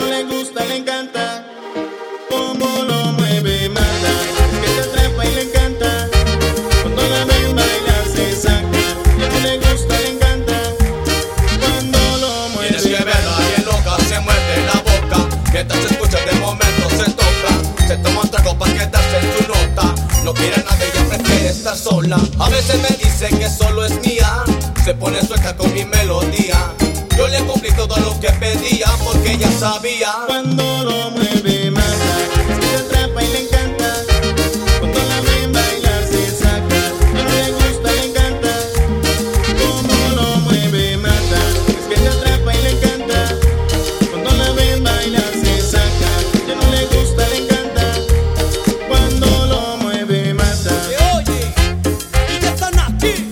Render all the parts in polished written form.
le gusta, le encanta. Como lo mueve, mata. Es que te atrapa y le encanta. Cuando la ven bailar se saca. Ya no le gusta, le encanta. Cuando lo mueve. Tienes que verla bien loca, se muerde la boca. Mientras se escucha de momento se toca. Se toma un trago para quedarse en su nota. No quiere a nadie, ella prefiere estar sola. A veces me dice que solo es mía. Se pone suelta con mi melodía. Yo le cumplí todo lo que pedía porque ella sabía. Cuando lo mueve, mata. Es que te atrapa y le encanta. Cuando la ven bailar se saca. Ya no le gusta, le encanta. Como lo mueve, mata. Es que te atrapa y le encanta. Cuando la ven bailar se saca. Ya no le gusta, le encanta. Cuando lo mueve, mata. Oye, y ya están aquí.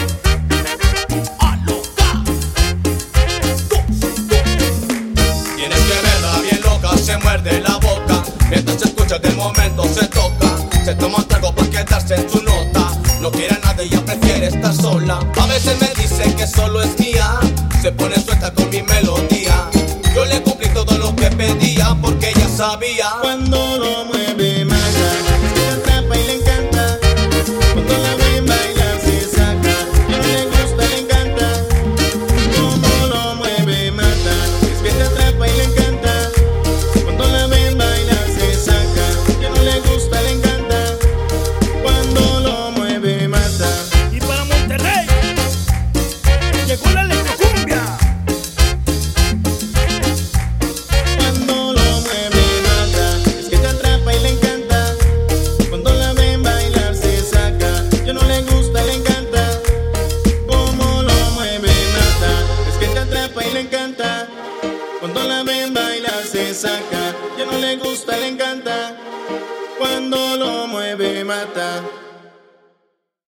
Tienes que verla bien loca, se muerde la boca. Mientras se escucha de momento se toca. Se toma un trago para quedarse en su nota. No quiere a nadie, ella prefiere estar sola. A veces me dice que solo es mía. Se pone suelta con mi melodía. Yo le cumplí todo lo que pedía porque ella sabía. Cuando lo mueve, mata. Es que te atrapa y le encanta. Cuando la ven bailar se saca. Ya no le gusta, le encanta. Como lo mueve, mata. Es que te atrapa y le encanta. Cuando la ven bailar se saca. Ya no le gusta, le encanta. Cuando lo mueve, mata. Y para Monterrey llegó la electrocumbia. Cuando lo mueve, mata. Es que te atrapa y le encanta. Cuando la ven bailar se saca. Ya no le gusta, le encanta. Como lo mueve, mata. Es que te atrapa y le encanta. Cuando la ven bailar se saca. Ya no le gusta, le encanta. Cuando lo mueve, mata.